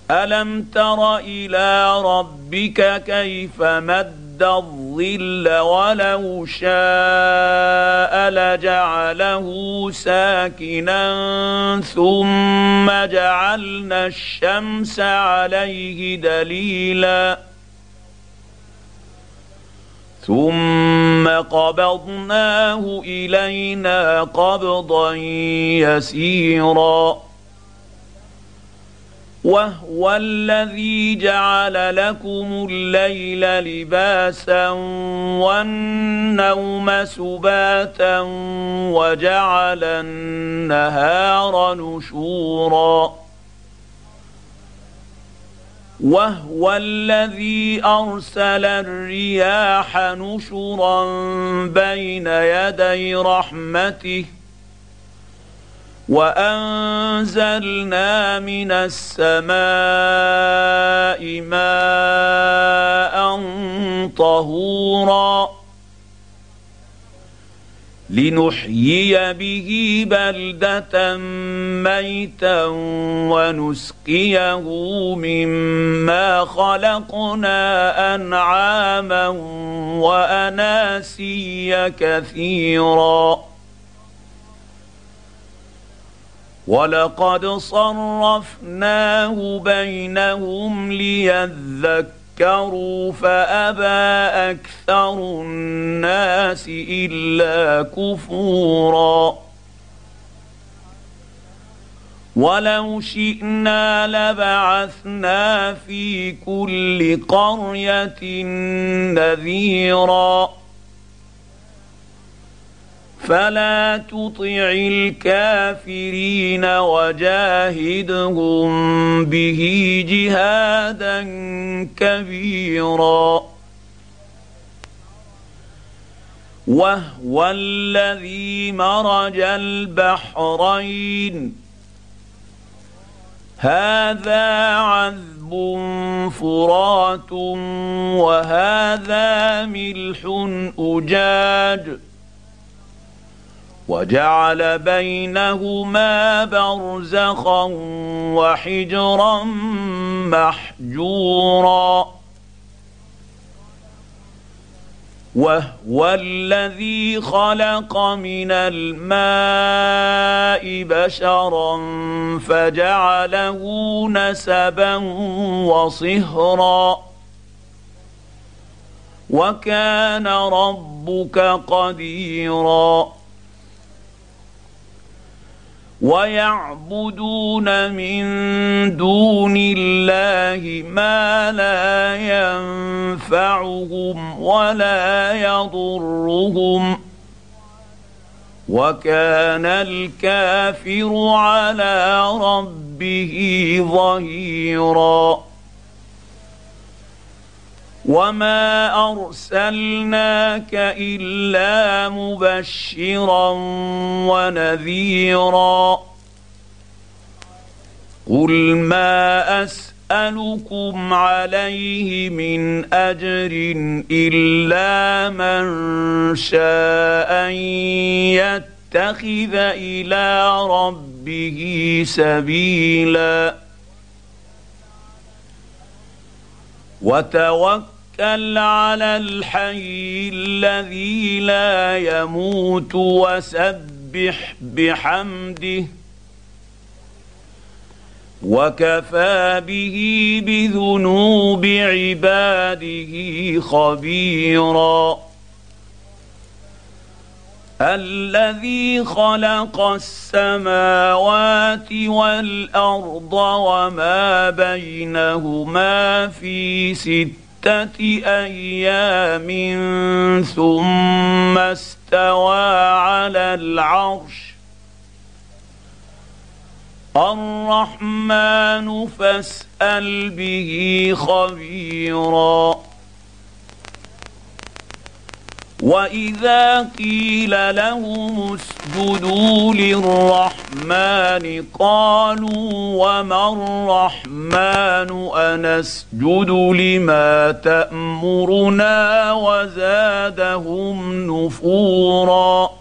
ألم تر إلى ربك كيف مد الظل ولو شاء لجعله ساكنا ثم جعلنا الشمس عليه دليلا ثم قبضناه إلينا قبضا يسيرا وهو الذي جعل لكم الليل لباسا والنوم سباتا وجعل النهار نشورا وهو الذي أرسل الرياح نشرا بين يدي رحمته وأنزلنا من السماء ماء طهورا لنحيي به بلدة ميتا ونسقيه مما خلقنا أنعاما وأناسيا كثيرا ولقد صرفناه بينهم ليذكروا فأبى أكثر الناس إلا كفورا ولو شئنا لبعثنا في كل قرية نذيرا فلا تطع الكافرين وجاهدهم به جهادا كبيرا وهو الذي مرج البحرين هذا عذب فرات وهذا ملح أجاج وجعل بينهما برزخا وحجرا محجورا وهو الذي خلق من الماء بشرا فجعله نسبا وصهرا وكان ربك قديرا ويعبدون من دون الله ما لا ينفعهم ولا يضرهم وكان الكافر على ربه ظهيرا وما أرسلناك إلا مبشرا ونذيرا قل ما أسألكم عليه من أجر إلا من شاء أن يتخذ إلى ربه سبيلا وتوكل على الحي الذي لا يموت وسبح بحمده وكفى به بذنوب عباده خبيرا الذي خلق السماوات والأرض وما بينهما في 6 أيام ثم استوى على العرش الرحمن فاسأل به خبيرا وإذا قيل لهم اسجدوا للرحمن قالوا وما الرحمن أنسجد لما تأمرنا وزادهم نفورا